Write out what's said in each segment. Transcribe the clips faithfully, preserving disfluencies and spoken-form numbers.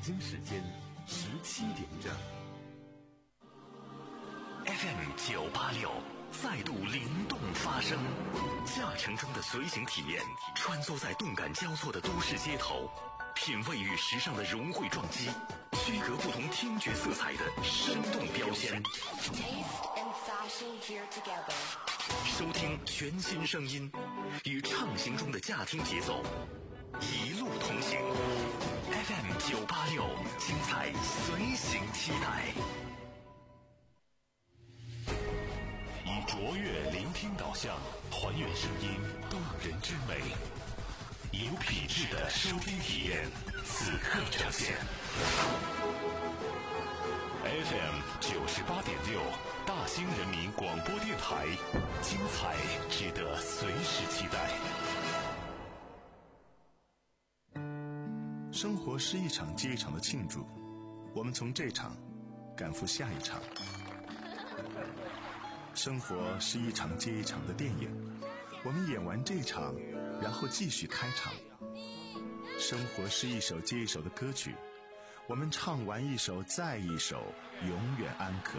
京时间十七点整。 F M 九八六再度灵动发声，驾乘中的随行体验，穿梭在动感交错的都市街头，品味与时尚的融汇撞击，区隔不同听觉色彩的生动标签。收听全新声音，与畅行中的驾听节奏，一路同行。F M 九八六，精彩随行期待。 以卓越聆听导向，还原声音动人之美，有品质的收听体验，此刻呈现。F M 九十八点六，大兴人民广播电台，精彩值得随时期待。 生活是一场接一场的庆祝，我们从这场赶赴下一场。生活是一场接一场的电影，我们演完这场，然后继续开场。生活是一首接一首的歌曲，我们唱完一首再一首，永远安可。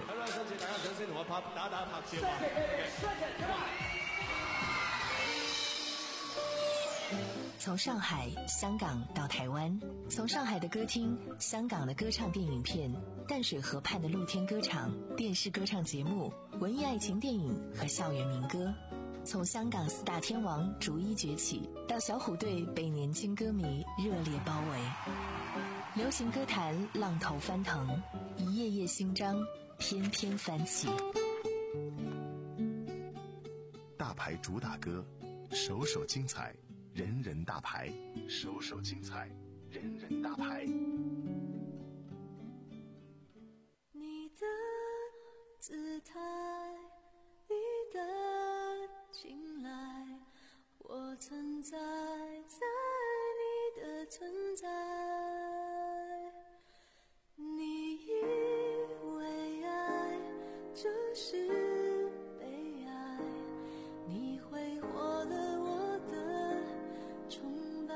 从上海、香港到台湾，从上海的歌厅、香港的歌唱电影片、淡水河畔的露天歌场、电视歌唱节目、文艺爱情电影和校园民歌，从香港四大天王逐一崛起，到小虎队被年轻歌迷热烈包围，流行歌坛浪头翻腾，一页页新章翩翩翻起。 大牌主打歌，首首精彩，人人大牌，首首精彩，人人大牌。 你的姿态，你的青睐，我存在在你的存在。你以为爱就是被爱，你挥霍了我的崇拜。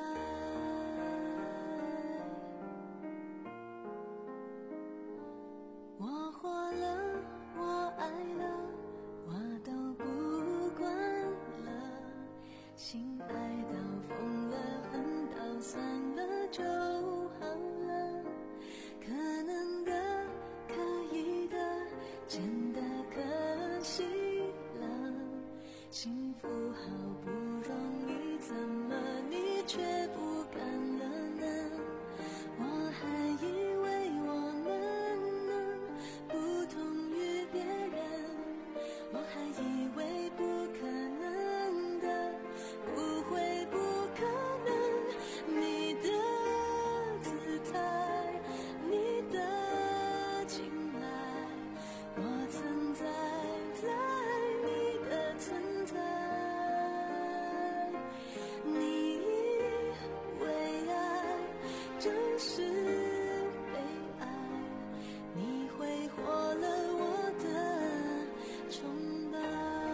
我活了，我爱了，我都不管了，心爱到疯了，恨到算了就好了，可能的，可以的，真的可惜了，幸福好不容易，怎么你却不敢了呢？我还以为我们能不同于别人，我还以为不可能的，不会不可能。你的姿态，你的青睐，我存在在你的存在。你以为爱就是被爱，你挥霍了我的崇拜。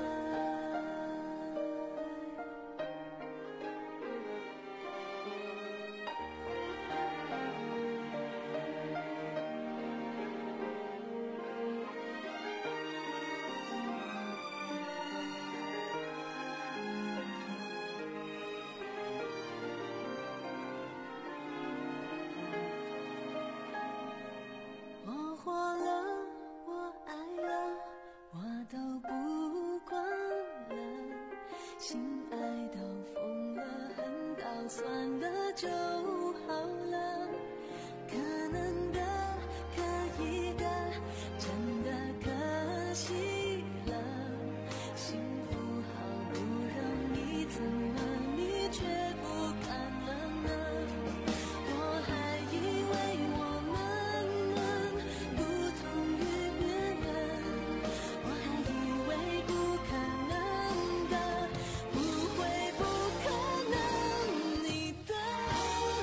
我活了，我爱了，我都不管了，心爱到疯了，恨到算了就好了，可能的，可以的，真的可惜了，幸福好不容易，怎么你却不敢了呢？我还以为我们能不同于别人，我还以为不可能的，不会不可能。你的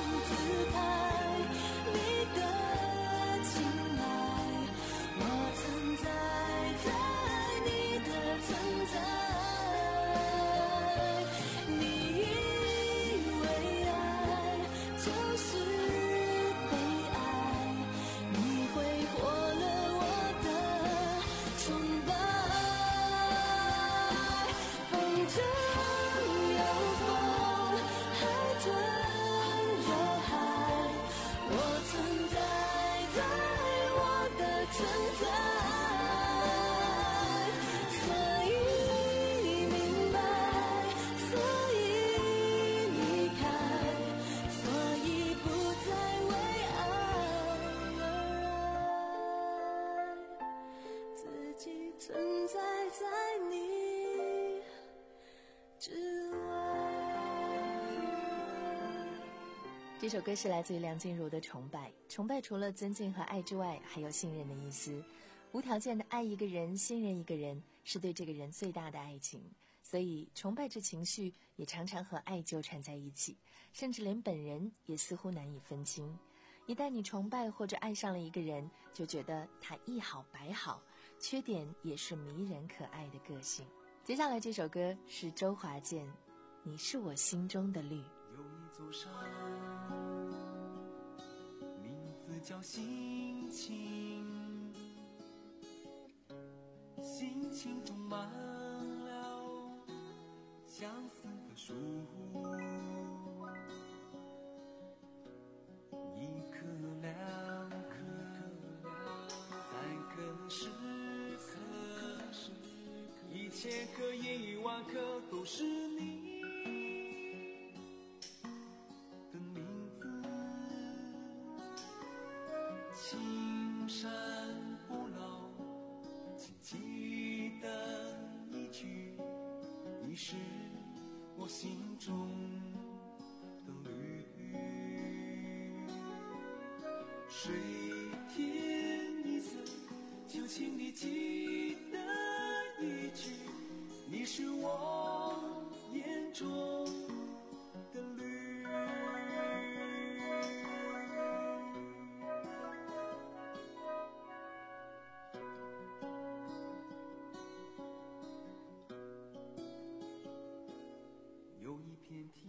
存在。所以明白，所以离开，所以不再为爱而爱，自己存在在你之外。 这首歌是来自于梁静茹的《崇拜》。崇拜除了尊敬和爱之外，还有信任的意思。无条件的爱一个人，信任一个人，是对这个人最大的爱情。所以崇拜这情绪也常常和爱纠缠在一起，甚至连本人也似乎难以分清。一旦你崇拜或者爱上了一个人，就觉得他一好百好，缺点也是迷人可爱的个性。接下来这首歌是周华健，你是我心中的绿。 有一座山，名字叫心情，心情种满了相思的树，一颗两颗三颗十颗一千颗一万颗都是你的名字，青山不老，请记得一句，你是我心中的绿。水天一色，就请你记得一句，你是我眼中的绿。有一片天，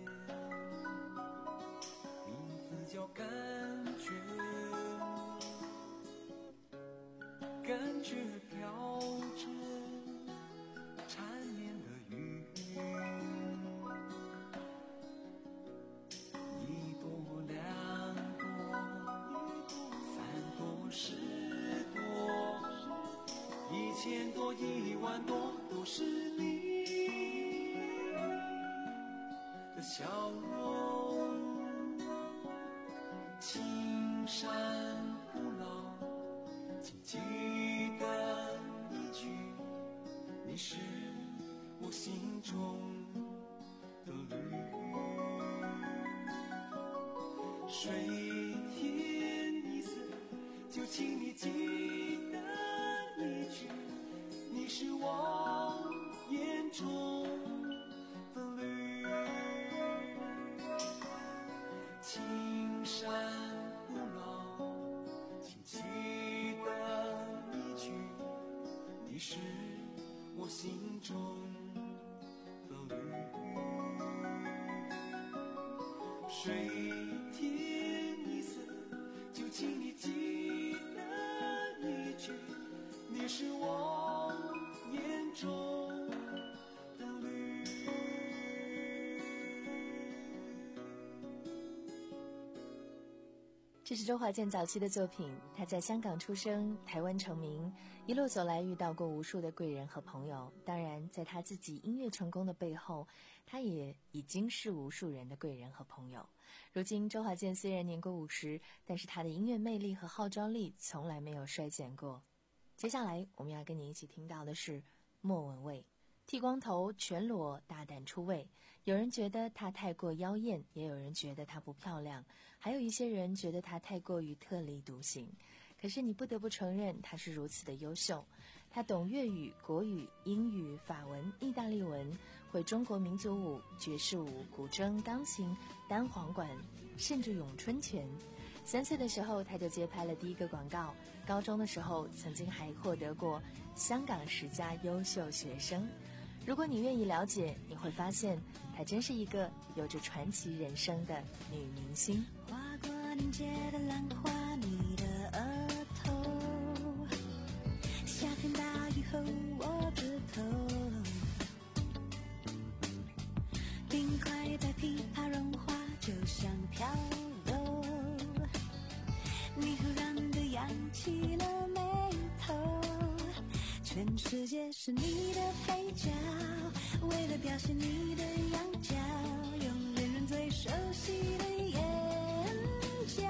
名字叫感觉，感觉飘着缠绵的云，一朵两朵三朵十朵一千多一万多都是你的笑容，青山不老，请记得一句，你是我心中的绿。水天一色，就请你记得一句，你是我眼中的绿。青山不老，请记得一句，你是我心中的绿。水天一色，就请你记得一句，你是我眼中的绿。 这是周华健早期的作品，他在香港出生，台湾成名，一路走来遇到过无数的贵人和朋友。当然，在他自己音乐成功的背后，他也已经是无数人的贵人和朋友。如今，周华健虽然年过五十，但是他的音乐魅力和号召力从来没有衰减过。接下来，我们要跟你一起听到的是莫文蔚。剃光头，全裸，大胆出位。有人觉得她太过妖艳，也有人觉得她不漂亮，还有一些人觉得她太过于特立独行。可是你不得不承认，她是如此的优秀。她懂粤语、国语、英语、法文、意大利文，会中国民族舞、爵士舞、古筝、钢琴、单簧管，甚至咏春拳。三岁的时候，她就接拍了第一个广告。高中的时候，曾经还获得过香港十佳优秀学生。如果你愿意了解，你会发现她真是一个有着传奇人生的女明星。 划过凝结的浪花，你的额头，夏天大雨后我枝头，冰块在噼啪融化，就像飘柔，你忽然地扬起了眉全世界是你的配角，为了表现你的样角，用恋人最熟悉的眼角，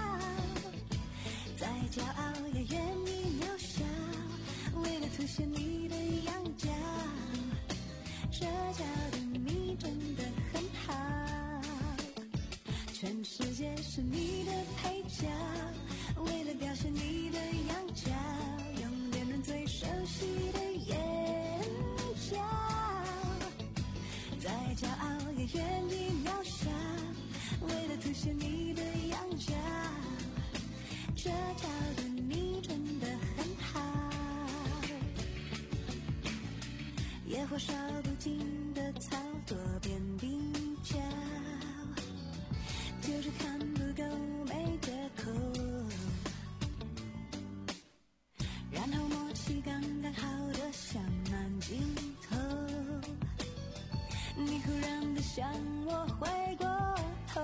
再骄傲也愿意渺小，为了凸显你的样角，这角的你真的很好。全世界是你的配角，为了表现你的样角，用恋人最熟悉的眼角，再骄傲也愿意渺小，为了凸显你的样角，这角的你真的很好。野火烧不尽的草多变比较，就是看不够没折扣，然后默契刚刚好的像慢镜头，你忽然的向我回过头，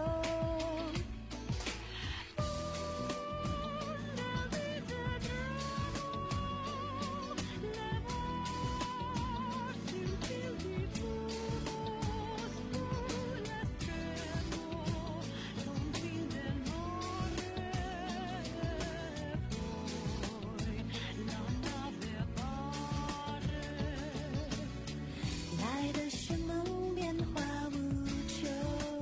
来的旋梦变化无穷，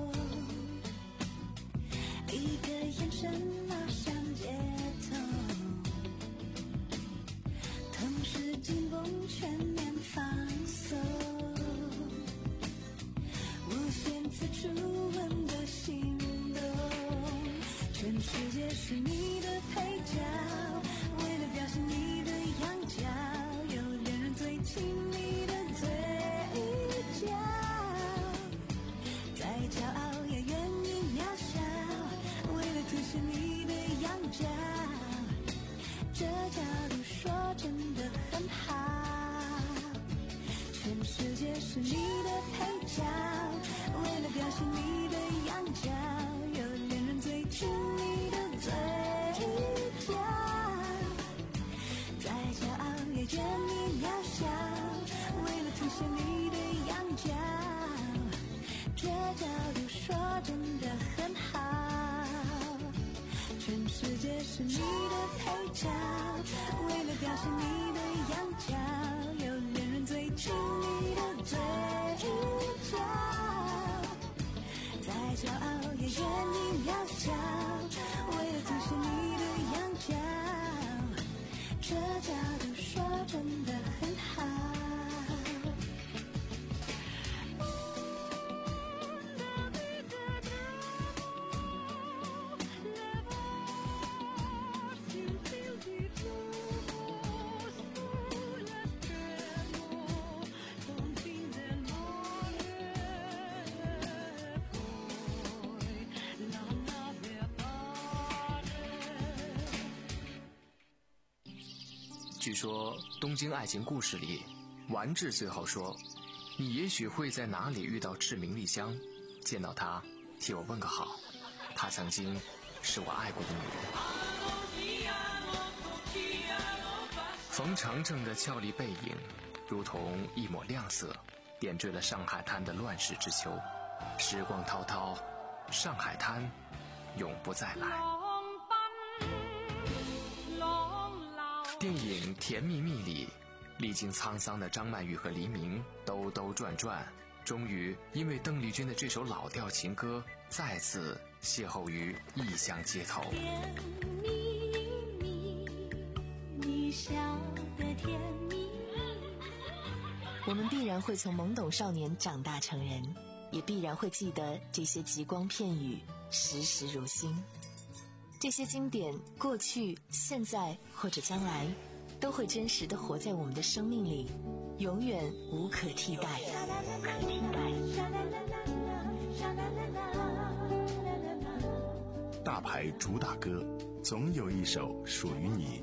一个眼神马上接通，同时紧绷全面放松，无限次初吻的心动，全世界是你的配角，为了表现你的样角，有恋人最亲密的嘴角，再骄傲也愿意渺小，为了凸显你的样角，这角度说真的很好。全世界是你的配角，为了表现你的样角，有恋人最亲密的嘴角，再骄傲也愿意渺小，为了凸显你的样角，这角度说真的很好。全世界是你的配角，为了表现你的样角，有恋人最亲密的嘴角，再骄傲也愿意渺小，为了凸显你的样角，这角度说真的很好。 据说《东京爱情故事》里，丸治最后说：“你也许会在哪里遇到赤名莉香，见到她，替我问个好。她曾经是我爱过的女人。”冯程程的俏丽背影，如同一抹亮色，点缀了上海滩的乱世之秋。时光滔滔，上海滩永不再来。电影《甜蜜蜜》里，历经沧桑的张曼玉和黎明兜兜转转，终于因为邓丽君的这首老调情歌，再次邂逅于异乡街头。 甜蜜蜜，你笑得甜蜜蜜。 我们必然会从懵懂少年长大成人，也必然会记得这些极光片语，时时如新。这些经典，过去、现在或者将来，都会真实地活在我们的生命里，永远无可替代。 大牌主打歌，总有一首属于你。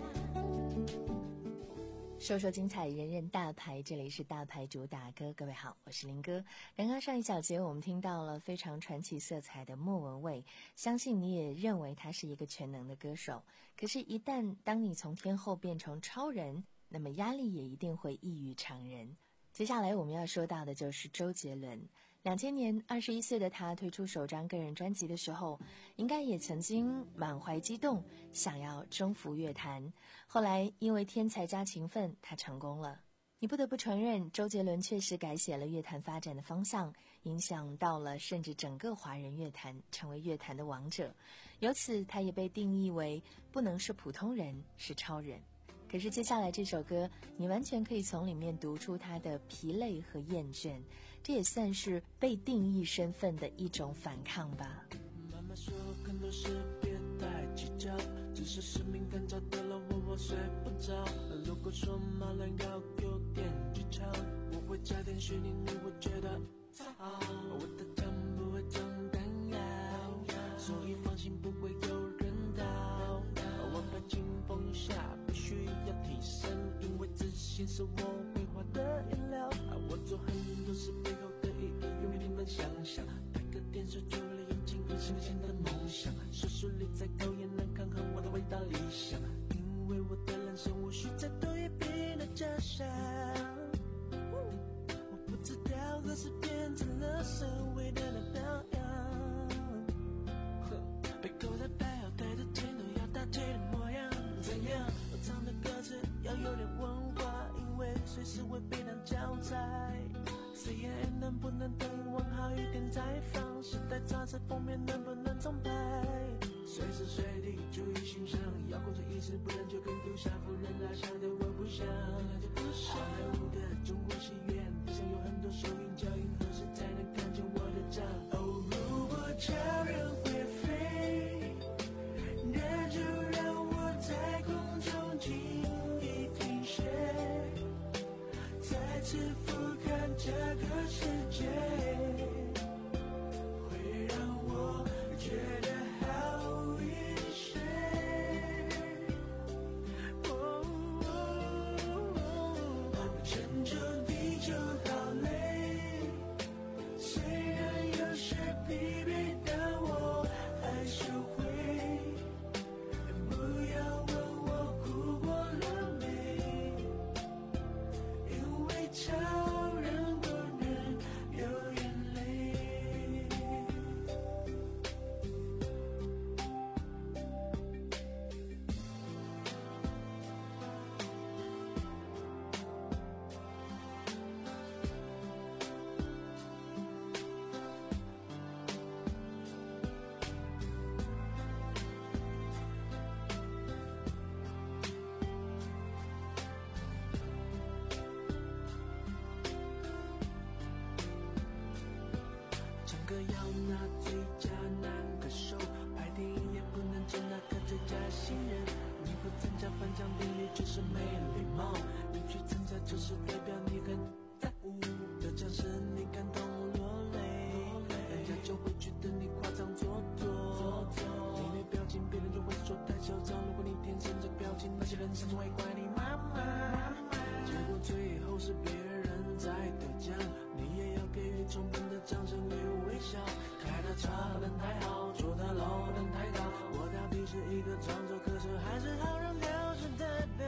说说精彩，人人大牌，这里是大牌主打歌。各位好，我是林哥。刚刚上一小节我们听到了非常传奇色彩的莫文蔚，相信你也认为他是一个全能的歌手。可是一旦当你从天后变成超人， 那么压力也一定会异于常人。接下来我们要说到的就是周杰伦。两千年二十一岁的他推出首张个人专辑的时候，应该也曾经满怀激动，想要征服乐坛。后来因为天才加勤奋，他成功了。你不得不承认，周杰伦确实改写了乐坛发展的方向，影响到了甚至整个华人乐坛，成为乐坛的王者。由此他也被定义为不能是普通人，是超人。可是接下来这首歌，你完全可以从里面读出他的疲累和厌倦，这也算是被定义身份的一种反抗吧。 妈妈说很多事别太计较，只是使命感找到了我我睡不着。如果说马兰要有点技巧，我会加点虚拟，你会觉得操，我的枪不会装弹药，所以放心不会有人逃。我排进风下必须要提升，因为自信是我绘画的颜料。我做很多事背后的意义永远你们想想，拍个电视就为了眼睛和心里的梦想，手术里再高也难抗衡我的伟大理想，因为我的人生无需再多一笔的假想。我不知道何时变成了所谓的那表扬，被扣在拍好带着镜头要大气的模样，怎样我唱的歌词要有点文化，因为随时会被当教材。C N N 能不能等问号一点再放，时代杂志封面能不能重拍，随时随地注意欣赏，要控制意识，不然就跟丢下夫人拉下的我不想，那就不想。好莱坞的中国戏院地上有很多收音脚印，何时才能看见我的账？哦，如果超人会飞，那就让我在空中轻易停歇，再次俯瞰这个世界，会让我觉得好一些。哦哦，拯救地球好累，虽然有时疲惫，但我还是会。不要问我哭过了没，因为超人不能有眼泪。唱歌要拿最佳男歌手，拍电影也不能只拿个最佳新人。你不参加颁奖典礼就是没礼貌，你去参加就是代表你很在乎。得奖时你感动落泪，人家就会觉得你夸张做作。你没表情，别人就会说太嚣张。如果你天生这个表情，那些人甚至会怪你妈妈。结果最后是别人在得奖，你也要给予充分的掌声与微笑。开的车灯太好，住的楼灯太高，我到底是一个创作歌手还是好人表示代表？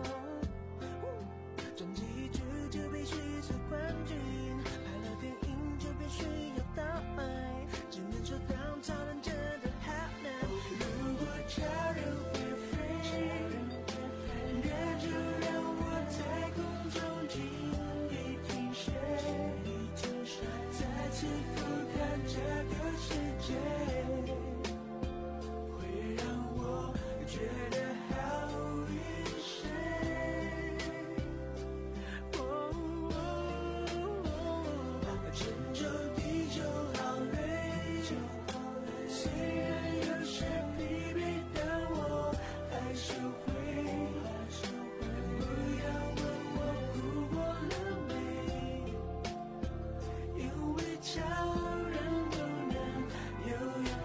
专辑一出就必须是冠军，拍了电影就必须要大卖，只能说当超人真的好难。如果超人会飞，那就让我在空中轻易停歇，再次俯瞰这个世界，会让我觉得好一些。哦哦，拯救地球好累，虽然有时疲惫，但我还是会。不要问我哭过了没，因为超人不能有眼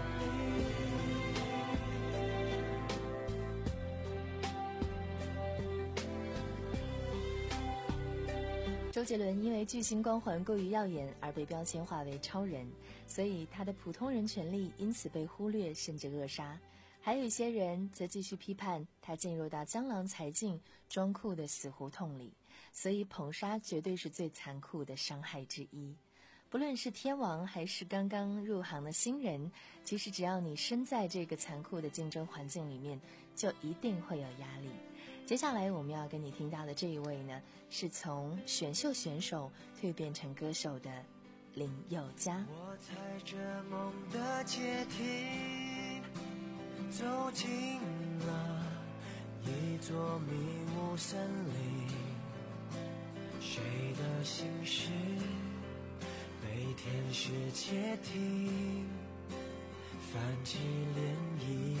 泪。 周杰伦因为巨星光环过于耀眼而被标签化为超人，所以他的普通人权利因此被忽略甚至扼杀。 还有一些人则继续批判他进入到江郎才尽装酷的死胡同里，所以捧杀绝对是最残酷的伤害之一。不论是天王还是刚刚入行的新人，其实只要你身在这个残酷的竞争环境里面，就一定会有压力。接下来我们要跟你听到的这一位呢，是从选秀选手蜕变成歌手的林宥嘉。 我踩着梦的阶梯，走进了一座迷雾森林，谁的心事被天使窃听，泛起涟漪。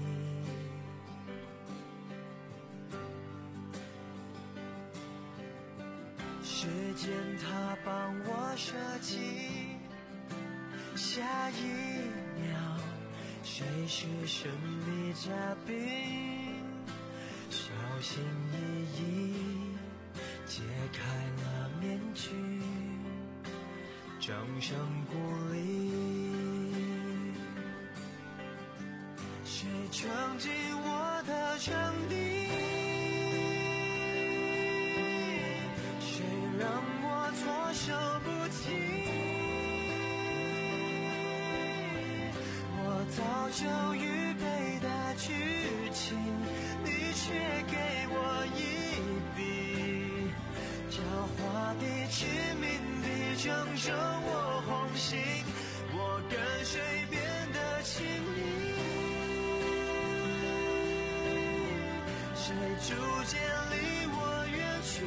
时间它帮我设计，下一秒谁是神秘嘉宾，小心翼翼解开了面具，掌声鼓励。谁闯进我的场地，谁让我措手不及，我早就预备的剧情，你却给我一笔狡猾的致命的拯救我红心，我跟随变得亲密，谁逐渐离我远去，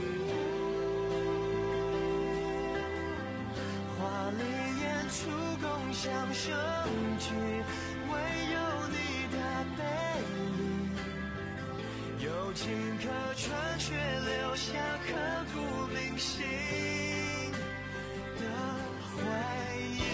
华丽演出共享盛举，唯有你的背影有情可传，却留下刻骨铭心的回忆。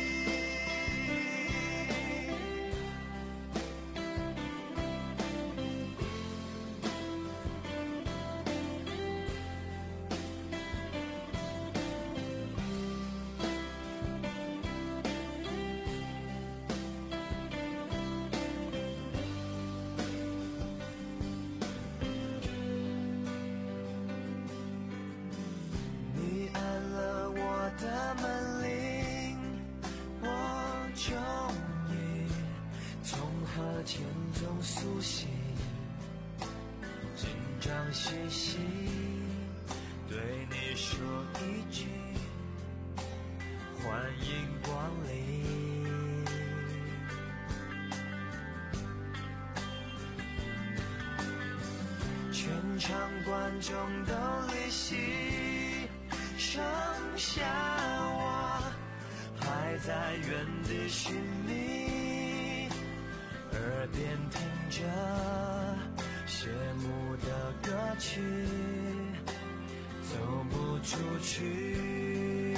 你按了我的门铃，我终于从河潜中苏醒，紧张兮兮对你说一句欢迎光临。全场观众都离席，剩下我还在原地寻觅，耳边听着谢幕的歌曲，走不出去。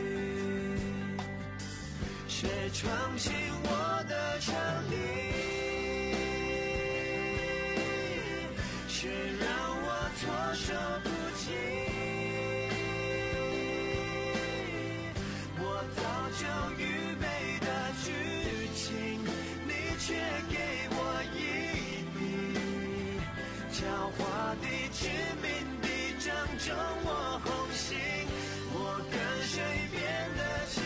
谁闯进我的场地，谁让我措手不及，我早就预备的剧情，你却给我一笔狡猾的致命的正中我红心，我跟谁变得亲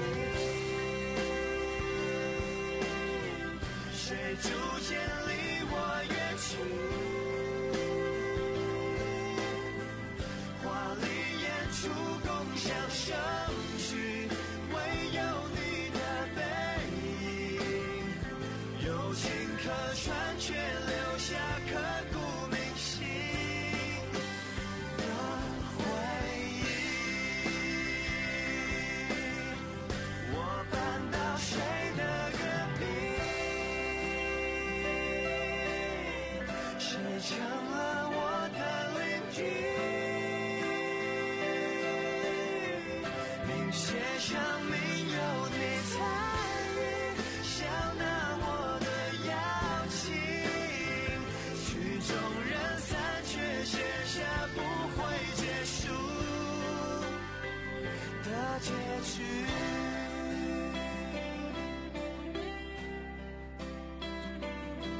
密，谁逐渐离我远去，出共享盛举，唯有你的背影有情可传，却留下刻骨铭心的回忆。我搬到谁的隔壁，谁成了我的邻居，写上名有你参与，想拿我的邀请，曲终人散，却写下不会结束的结局。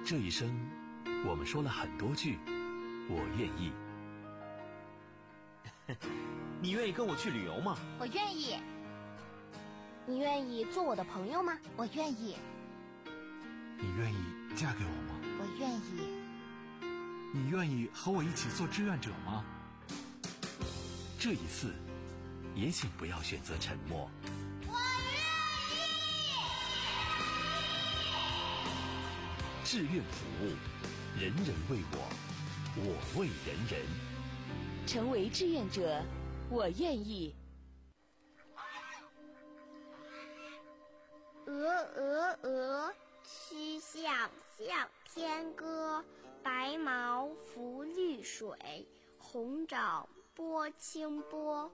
这一生，我们说了很多句我愿意。 你愿意跟我去旅游吗？ 我愿意。你愿意做我的朋友吗？我愿意。 你愿意嫁给我吗？ 我愿意。 你愿意和我一起做志愿者吗？ 这一次，也请不要选择沉默。 我愿意。志愿服务，人人为我，我为人人。 成为志愿者，我愿意。 鹅鹅鹅，曲项向天歌。白毛浮绿水，红掌拨清波。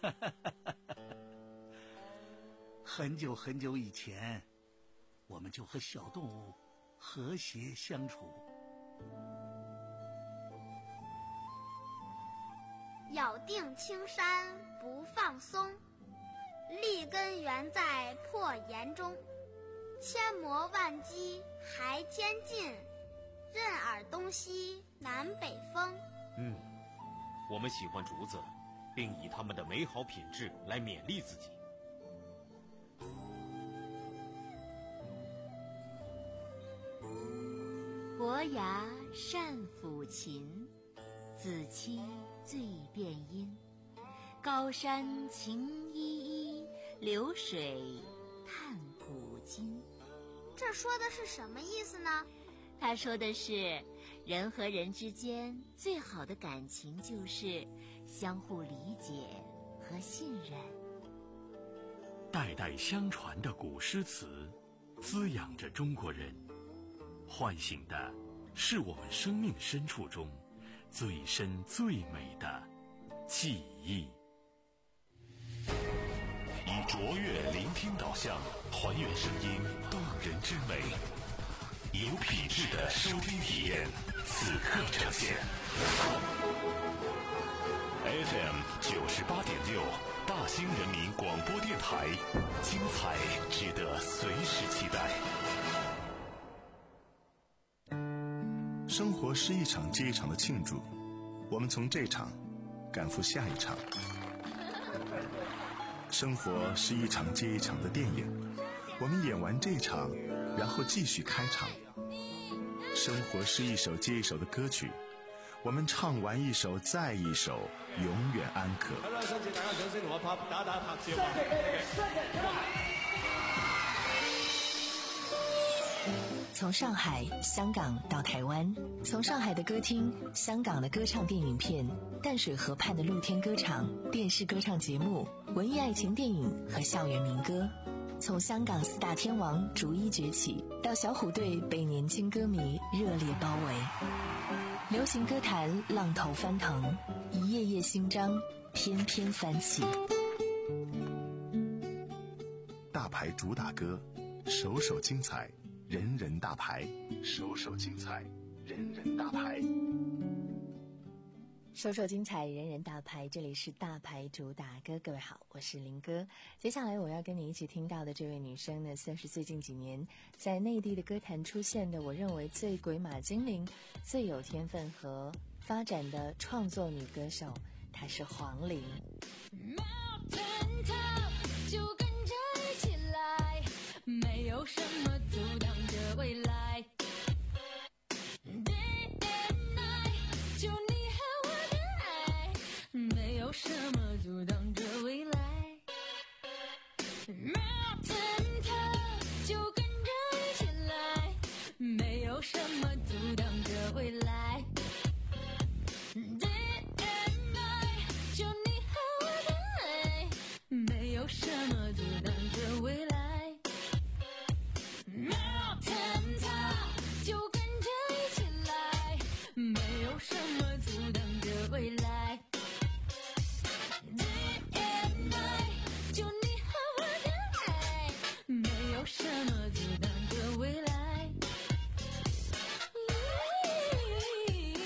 很久很久以前，我们就和小动物和谐相处。 咬定青山不放松，立根原在破岩中。千磨万击还坚劲，任尔东西南北风。 嗯，我们喜欢竹子，并以它们的美好品质来勉励自己。 伯牙善抚琴，子期最辨音。高山晴依依，流水叹古今。 这说的是什么意思呢？ 他说的是，人和人之间最好的感情就是相互理解和信任。 代代相传的古诗词，滋养着中国人，唤醒的是我们生命深处中最深最美的记忆。以卓越聆听导向，还原声音动人之美。有品质的收听体验，此刻呈现。F M 九十八点六，大兴人民广播电台，精彩值得随时期待。 生活是一场接一场的庆祝，我们从这场赶赴下一场。生活是一场接一场的电影，我们演完这场，然后继续开场。生活是一首接一首的歌曲，我们唱完一首再一首，永远安可。 好啦，想請大家掌聲同我拍打打拍照吧。 從上海、香港到台灣，從上海的歌廳、香港的歌唱電影片、淡水河畔的露天歌場、電視歌唱節目、文藝愛情電影和校園民歌，從香港四大天王逐一崛起，到小虎隊被年輕歌迷熱烈包圍，流行歌壇浪頭翻騰，一頁頁新章翩翩翻起。 大牌主打歌，首首精彩，人人大牌，首首精彩，人人大牌。 首首精彩，人人大牌，这里是大牌主打歌。各位好，我是林哥。接下来我要跟你一起听到的这位女生呢，算是最近几年在内地的歌坛出现的我认为最鬼马精灵、最有天分和发展的创作女歌手，她是黄龄。 就跟着一起来，没有什么阻挡着未来。Day and night， 就你和我的爱，没有什么阻挡着未来。Mountain top， 就跟着一起来，没有什么阻挡着未来。Day and night， 就你和我的爱，没有什么阻挡着未来。Mountain top， 就跟着一起来，没有什么阻挡着未来。Day and night， 就你和我的爱，没有什么阻挡着未来。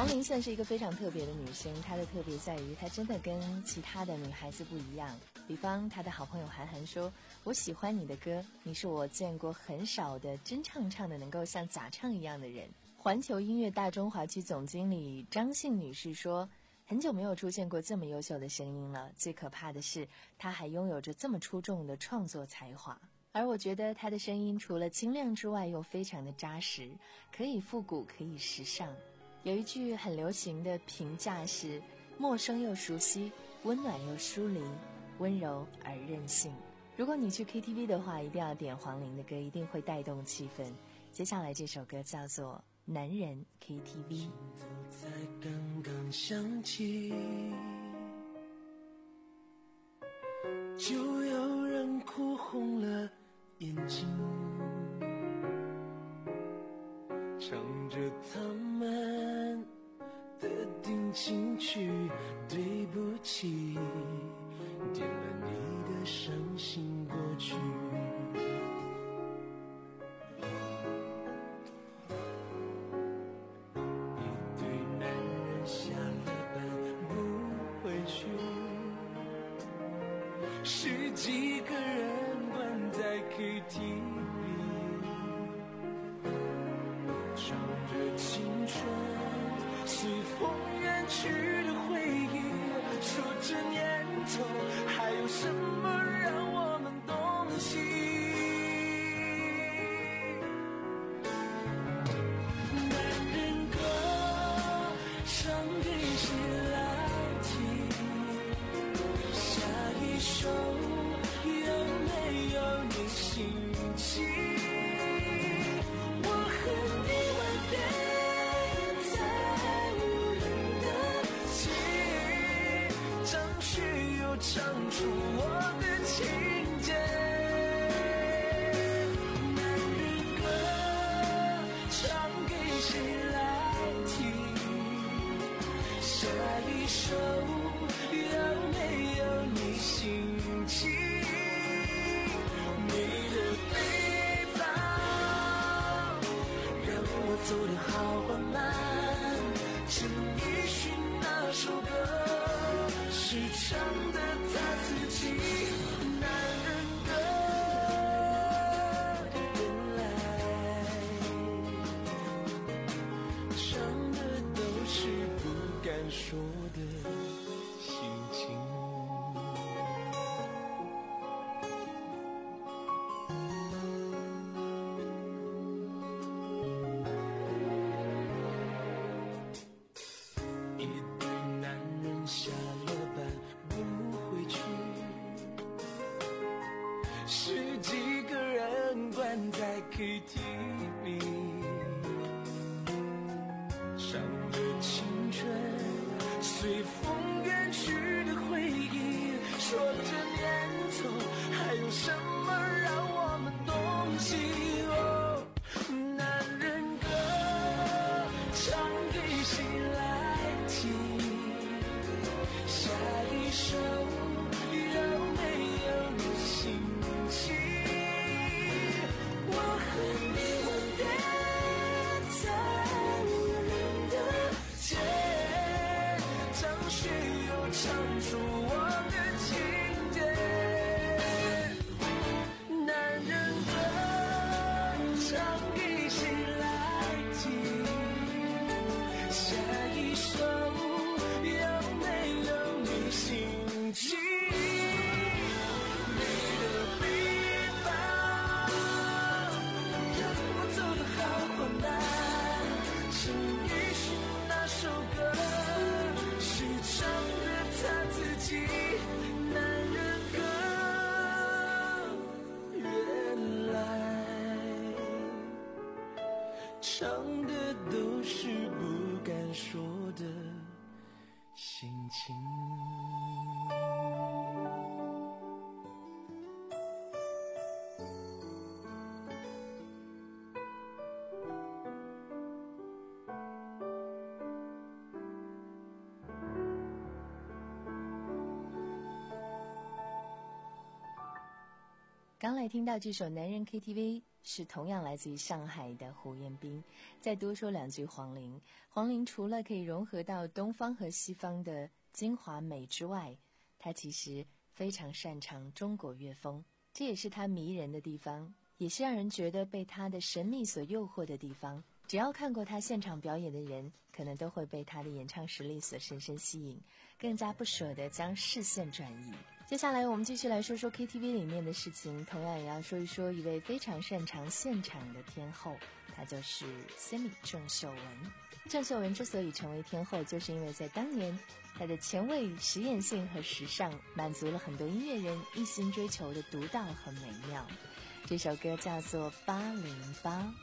黄龄算是一个非常特别的女生，她的特别在于她真的跟其他的女孩子不一样。比方她的好朋友韩寒说，我喜欢你的歌，你是我见过很少的真唱唱的能够像假唱一样的人。环球音乐大中华区总经理张信女士说，很久没有出现过这么优秀的声音了，最可怕的是她还拥有着这么出众的创作才华。而我觉得她的声音除了清亮之外又非常的扎实，可以复古可以时尚。有一句很流行的评价是，陌生又熟悉，温暖又疏离，温柔而任性。如果你去 K T V 的话，一定要点黄龄的歌，一定会带动气氛。接下来这首歌叫做男人 K T V。 走在刚刚想起，就有人哭红了眼睛，唱着他们的定情曲，对不起，点燃你的伤心过去。一对男人下了班不回去，十几个人关在 K T V， 唱着青春随风远去的回忆，说这年头还有什么让我们动心。男人歌唱给谁来听？下一首有没有你心情？我和你吻别在无人的街，张学友唱出我的情节。男人歌唱给谁来听？下一首有没有你心情？你的背包让我走得好缓慢，陈奕迅那首歌是唱的他自己。男人歌原来唱的都是不敢说的心情。一对男人下了班不回去，十几个人关在 K T V， 唱着青春随风远去的回忆，说这年头还有什么让我们动心。哦，男人歌唱给谁来听？下一首有没有你心情？我和你吻别在无人的街，张学友唱出我的情节。男人歌唱给谁来听？下一首有没有你心情？你的臂膀让我走得好缓慢，陈奕迅那首歌是唱的他自己。男人歌原来唱的都是不敢说的心情。 刚来听到这首男人 K T V， 是同样来自于上海的胡彦斌。再多说两句黄龄，黄龄除了可以融合到东方和西方的精华美之外，她其实非常擅长中国乐风，这也是她迷人的地方，也是让人觉得被她的神秘所诱惑的地方。只要看过她现场表演的人，可能都会被她的演唱实力所深深吸引，更加不舍得将视线转移。接下来我们继续来说说 K T V 里面的事情，同样也要说一说一位非常擅长现场的天后，她就是 Simi 郑秀文。郑秀文之所以成为天后，就是因为在当年她的前卫、实验性和时尚，满足了很多音乐人一心追求的独到和美妙。这首歌叫做八零八。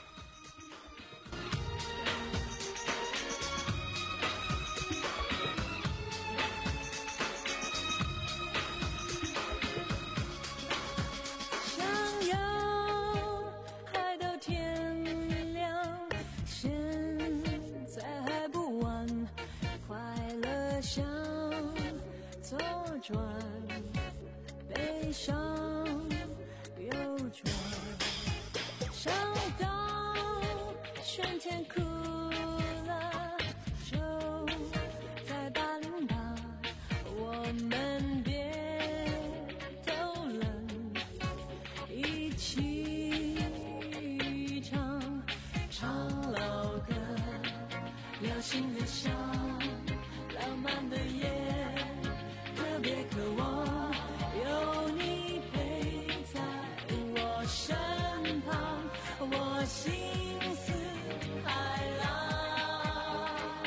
悲伤又转，伤到春天哭了，就在八零八，我们别逗冷，一起唱唱老歌，聊心的笑，浪漫的夜，特别渴望有你陪在我身旁，我心似海浪，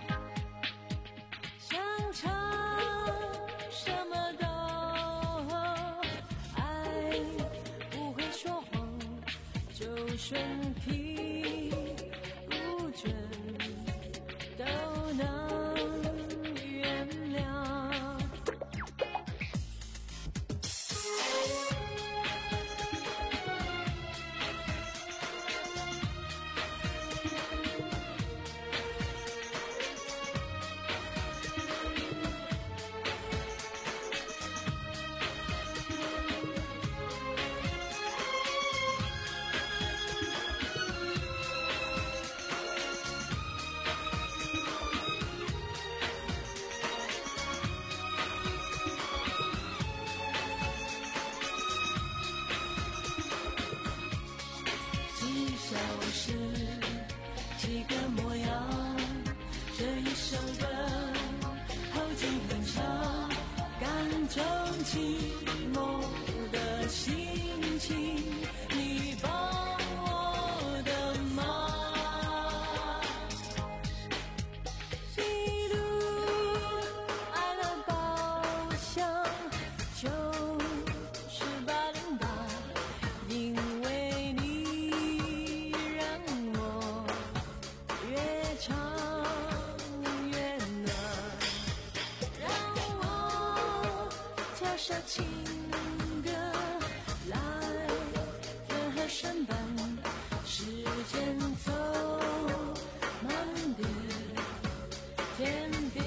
想唱什么都好，爱不会说谎，就顺皮不准都能原谅。几个模样，这一首歌后劲很长，感中寂寞的心情，你帮我的忙，一路爱了包厢，就是八零八，因为你让我越唱越暖，让我跳首情歌来天和身伴，时间走慢点，天别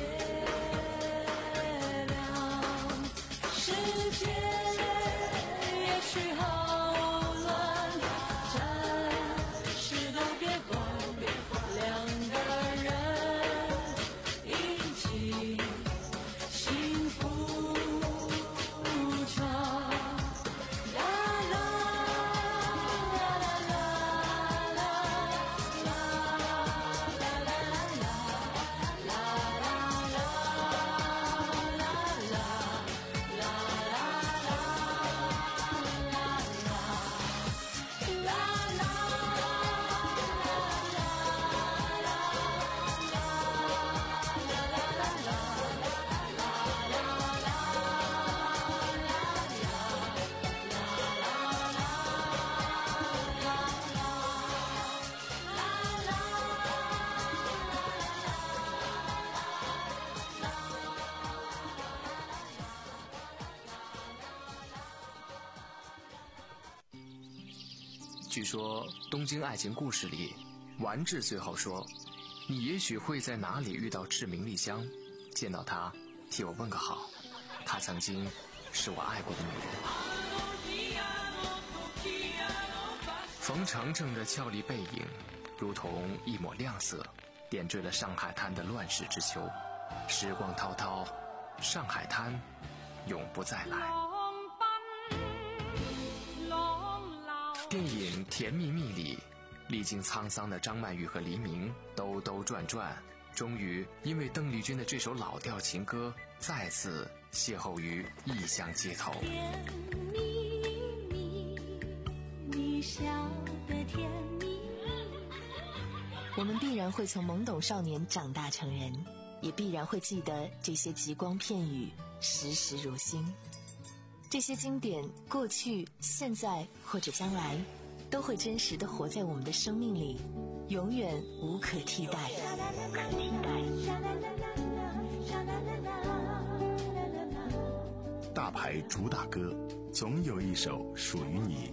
亮，世界也许好乱，暂时都别管，两个人一起幸福唱，啦啦啦啦啦啦啦啦啦啦啦据说《东京爱情故事》里，丸治最后说：“你也许会在哪里遇到志明丽香，见到她，替我问个好。她曾经是我爱过的女人。” 冯程程的俏丽背影如同一抹亮色，点缀了上海滩的乱世之秋。时光滔滔，上海滩永不再来。电影《甜蜜蜜》里，历经沧桑的张曼玉和黎明兜兜转转，终于因为邓丽君的这首老调情歌再次邂逅于异乡街头。 甜蜜蜜，你笑得甜蜜蜜。 我们必然会从懵懂少年长大成人，也必然会记得这些极光片语，时时如新。这些经典，过去、现在或者将来，都会真实地活在我们的生命里，永远无可替代。 大牌主打歌，总有一首属于你。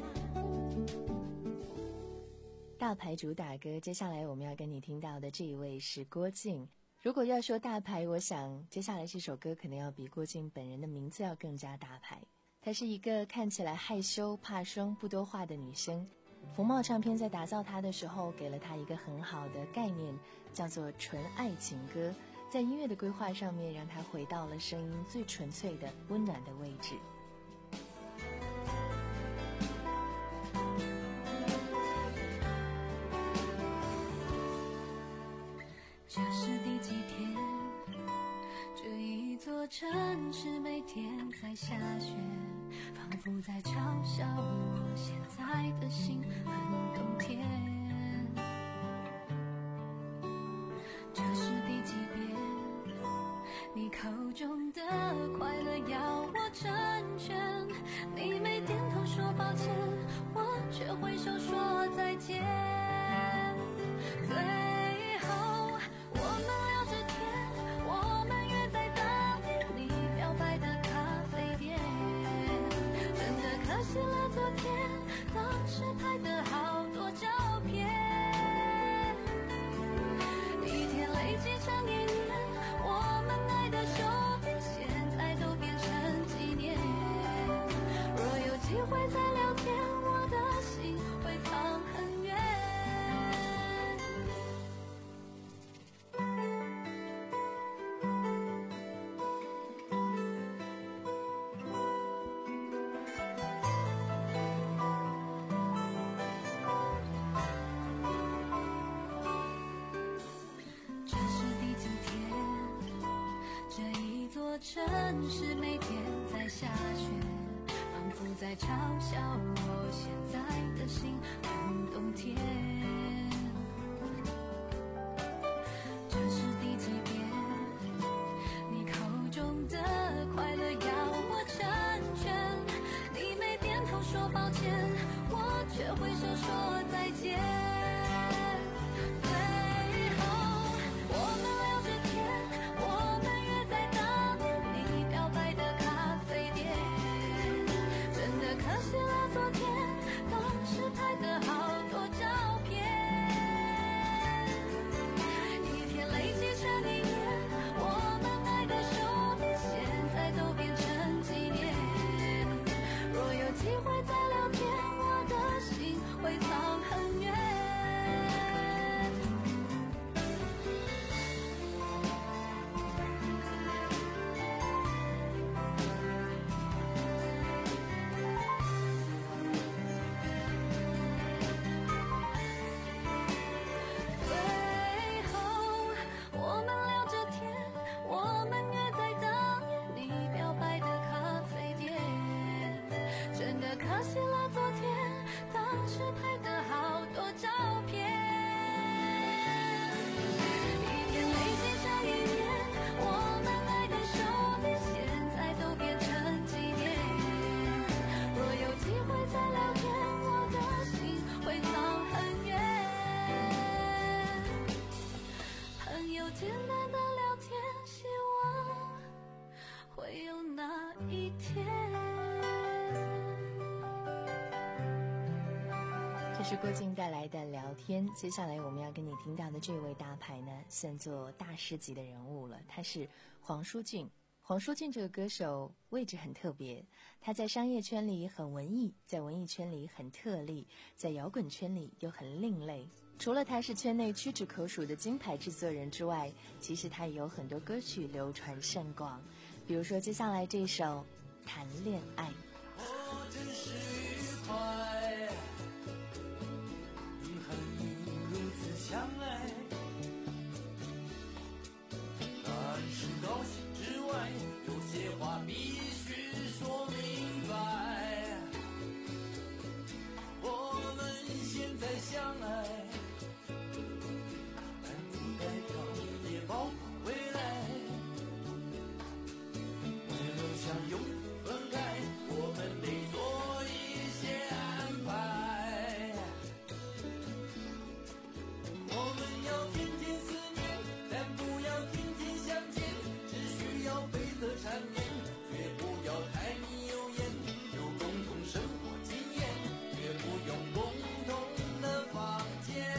大牌主打歌，接下来我们要跟你听到的这一位是郭靖。如果要说大牌，我想接下来这首歌可能要比郭靖本人的名字要更加大牌。她是一个看起来害羞、怕生、不多话的女生。福茂唱片在打造她的时候，给了她一个很好的概念，叫做纯爱情歌。在音乐的规划上面，让她回到了声音最纯粹的、温暖的位置。 这是第几天？这一座城市每天在下雪，仿佛在嘲笑我现在的心很冬天。这是第几遍？你口中的快乐要我成全，你没点头说抱歉，我却挥手说再见。最后我们聊着天，我们约在当年你表白的咖啡店，真的可惜了昨天当时拍的好多照片，一天累积成一年，我们爱的手笔现在都变成纪念。若有机会再聊天，我的心会藏很远。这是第几天？这一座城市每天在下雪，仿佛在嘲笑我现在的心很冬天。这是第几遍？你口中的快乐要我成全，你没点头说抱歉，我却挥手说再见。最后我们聊着天，我们约在当年你表白的咖啡店，真的可惜了昨天当时拍的好多照片，一天累积成一年，我们爱的手笔现在都变成纪念。若有机会再聊天，我的心会藏很远。最后我们聊着天，我们约在当年你表白的咖啡店，真的可惜了昨天当时拍的好多照片，一天累积成一年，我们爱的手笔现在都变成纪念。若有机会再聊天，我的心会藏很远。朋友简单的聊天，希望会有那一天。 这是郭靖带来的聊天。接下来我们要跟你听到的这位大牌呢，算作大师级的人物了。他是黄舒骏， 黄舒骏这个歌手位置很特别，他在商业圈里很文艺，在文艺圈里很特例，在摇滚圈里又很另类。除了他是圈内屈指可数的金牌制作人之外，其实他也有很多歌曲流传甚广，比如说接下来这首《谈恋爱》。 我真是愉快，和你如此相爱，但是高兴之外，有些话必须说明白。我们现在相爱，但不代表也包括未来。为了想永不分开，我们得做一些安排。我们要天天思念，但不要天天相见，只需要配合缠绵，绝不要柴米油盐，有共同生活经验，绝不用共同的房间。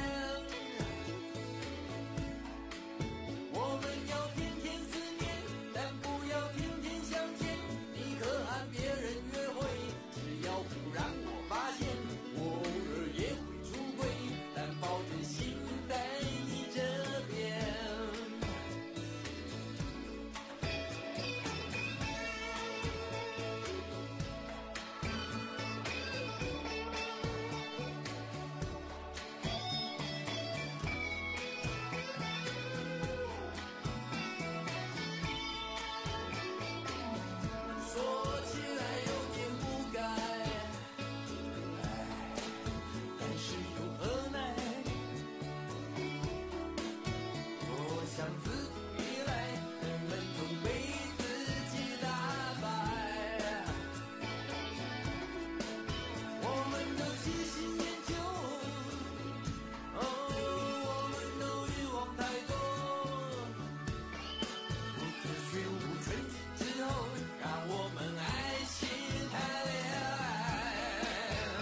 我们要天天思念，但不要天天相见，你可和别人约会，只要不让我发现，我偶尔也会出轨，但保证心在你这边。说起来有点不该，唉，但是又何奈？我想自古以来，人们总被自己打败。我们都细心研究，哦，我们都欲望太多。如此虚无纯净之后，让我们爱情谈恋爱。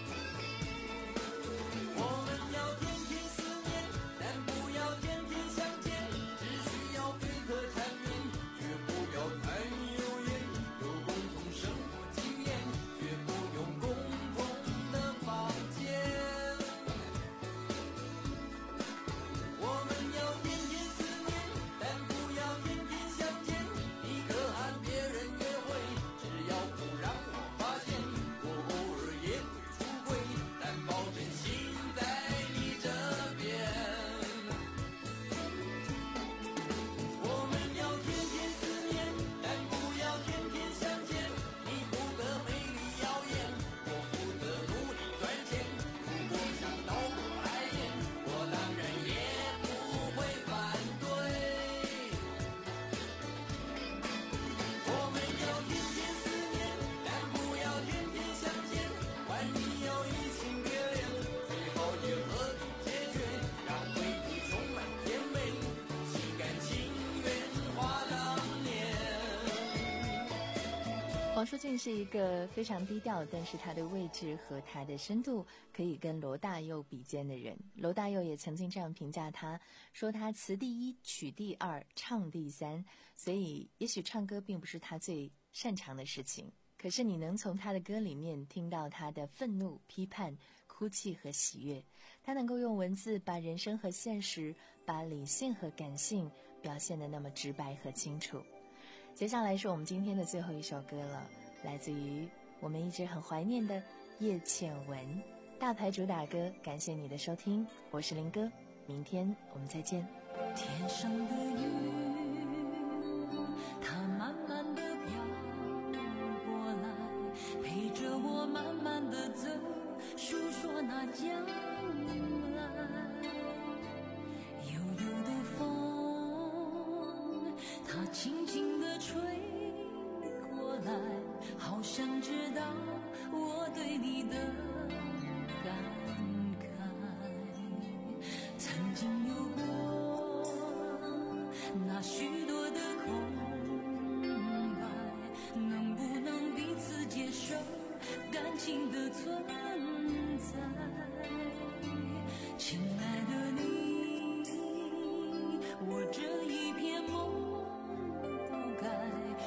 我们要天天思念，但不要天天相见，只需要配合缠绵，绝不要柴米油盐，有共同生活经验，绝不用共同的房间。我们要天天思念，但不要天天相见，你可和别人约会，只要不让我发现，我偶尔也会出轨，但保证心在你这边。我们要天天思念，但不要天天相见，你负责美丽耀眼，我负责努力赚钱。如果想倒过来演，我当然也不会反对。我们要天天思念，但不要天天相见，万一要移情别恋，最好也和平解决，让回忆充满甜美，心甘情愿话当年。 黄舒骏是一个非常低调，但是他的位置和他的深度可以跟罗大佑比肩的人。罗大佑也曾经这样评价他，说他词第一，曲第二，唱第三，所以也许唱歌并不是他最擅长的事情，可是你能从他的歌里面听到他的愤怒、批判、哭泣和喜悦。他能够用文字把人生和现实，把理性和感性表现得那么直白和清楚。接下来是我们今天的最后一首歌了，来自于我们一直很怀念的叶倩文，大牌主打歌。感谢你的收听，我是林哥，明天我们再见。 天上的云，它慢慢地飘过来，陪着我慢慢地走，诉说那将来。悠悠的风，它轻轻地吹过来，好像知道我对你的感慨。曾经有过那许多的空白，能不能彼此接受感情的存在？亲爱的你，我这一片梦不该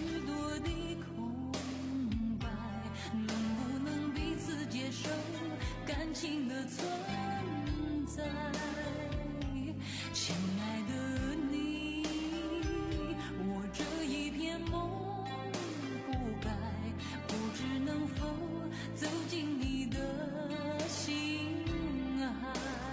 多的空白，能不能彼此接受感情的存在？亲爱的你，我这一片梦不该，不知能否走进你的心海。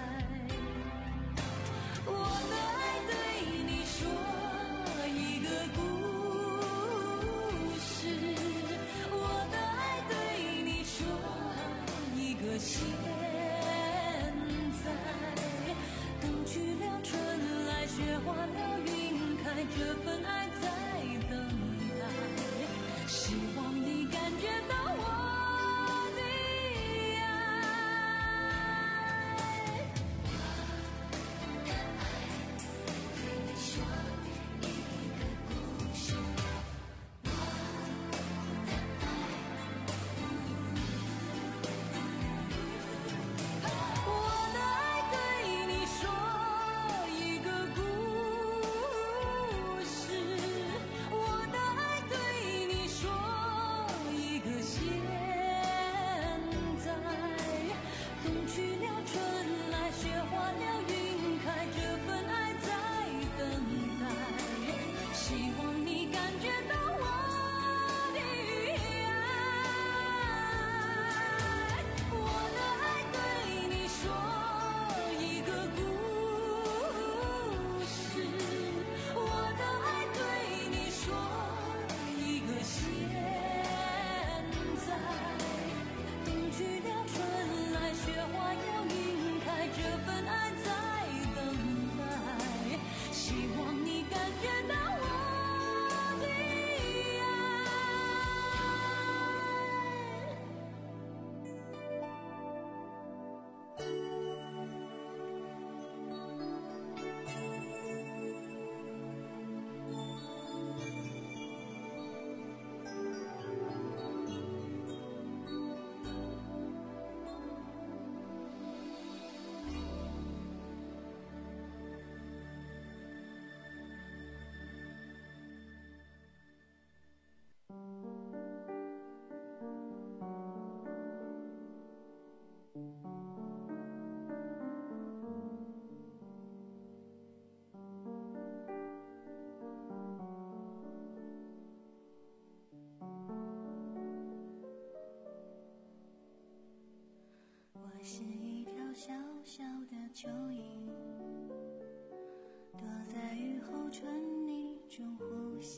我的爱对你说一个故事，我的爱对你说一个现在。冬去了，春来，雪化了，云开，这份爱在等待。希望你感觉到我的爱。我的爱对你说一个故事，我的爱，我的爱对你说一个故事，我的爱对你说一个现在。冬去了，春来，雪化了，云开，这份爱在等待。希望你感觉到我的爱。我的爱对你说一个故事，我的爱对你说一个现在。冬去了，春来，雪化了，云开，这份爱在等待。希望你感觉到我的爱。我是一条小小的蚯蚓，躲在雨后春泥中呼吸，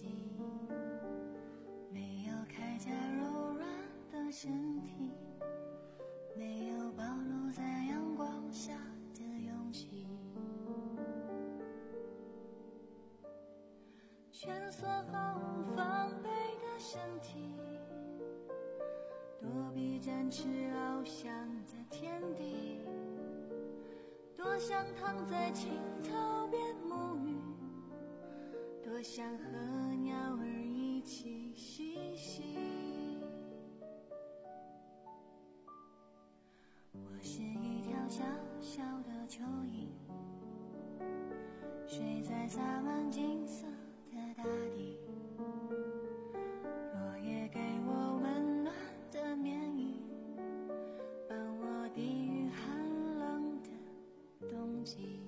没有铠甲柔软的身体，没有暴露在阳光下的勇气，蜷缩毫无防备的身体，躲避展翅翱翔的天地，多想躺在青草边沐浴，多想和鸟儿一起嬉戏。我是一条小小的蚯蚓，睡在洒满金色的大地，落叶给我温暖的棉衣，帮我抵御寒冷的冬季。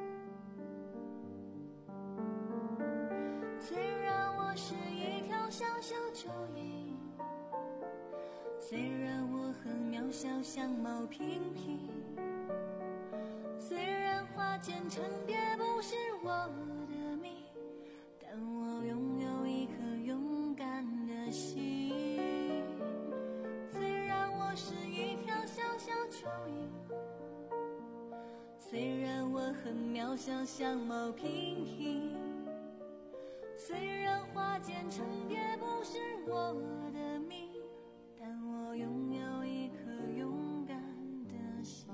虽然我是一条小小蚯蚓，虽然我很渺小，像毛平平，虽然花间成蝶不是我的命，但我拥有一颗勇敢的心。虽然我是一条小小蚯蚓，虽然我很渺小，像毛平平，虽然花间成蝶不是我的命，但我拥有一颗勇敢的心。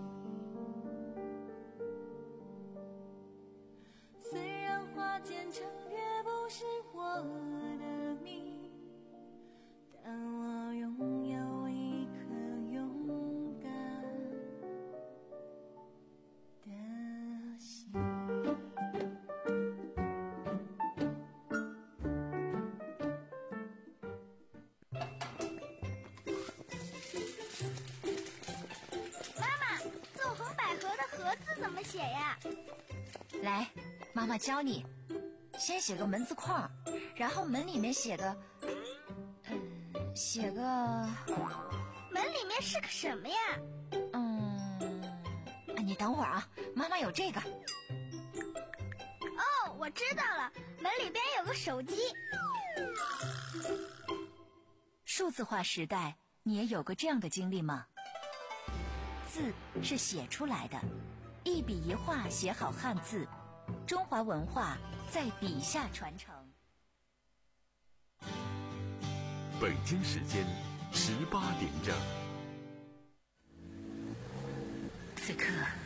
虽然花间成蝶不是我的命，但我拥有一颗勇敢的心。 盒字怎么写呀？ 来，妈妈教你。先写个门字框，然后门里面写个，嗯，写个。 门里面是个什么呀？ 嗯，你等会儿啊，妈妈有这个。 哦，我知道了，门里边有个手机。 数字化时代，你也有过这样的经历吗？字是写出来的，一笔一画写好汉字，中华文化在笔下传承。 北京时间十八点整。 此刻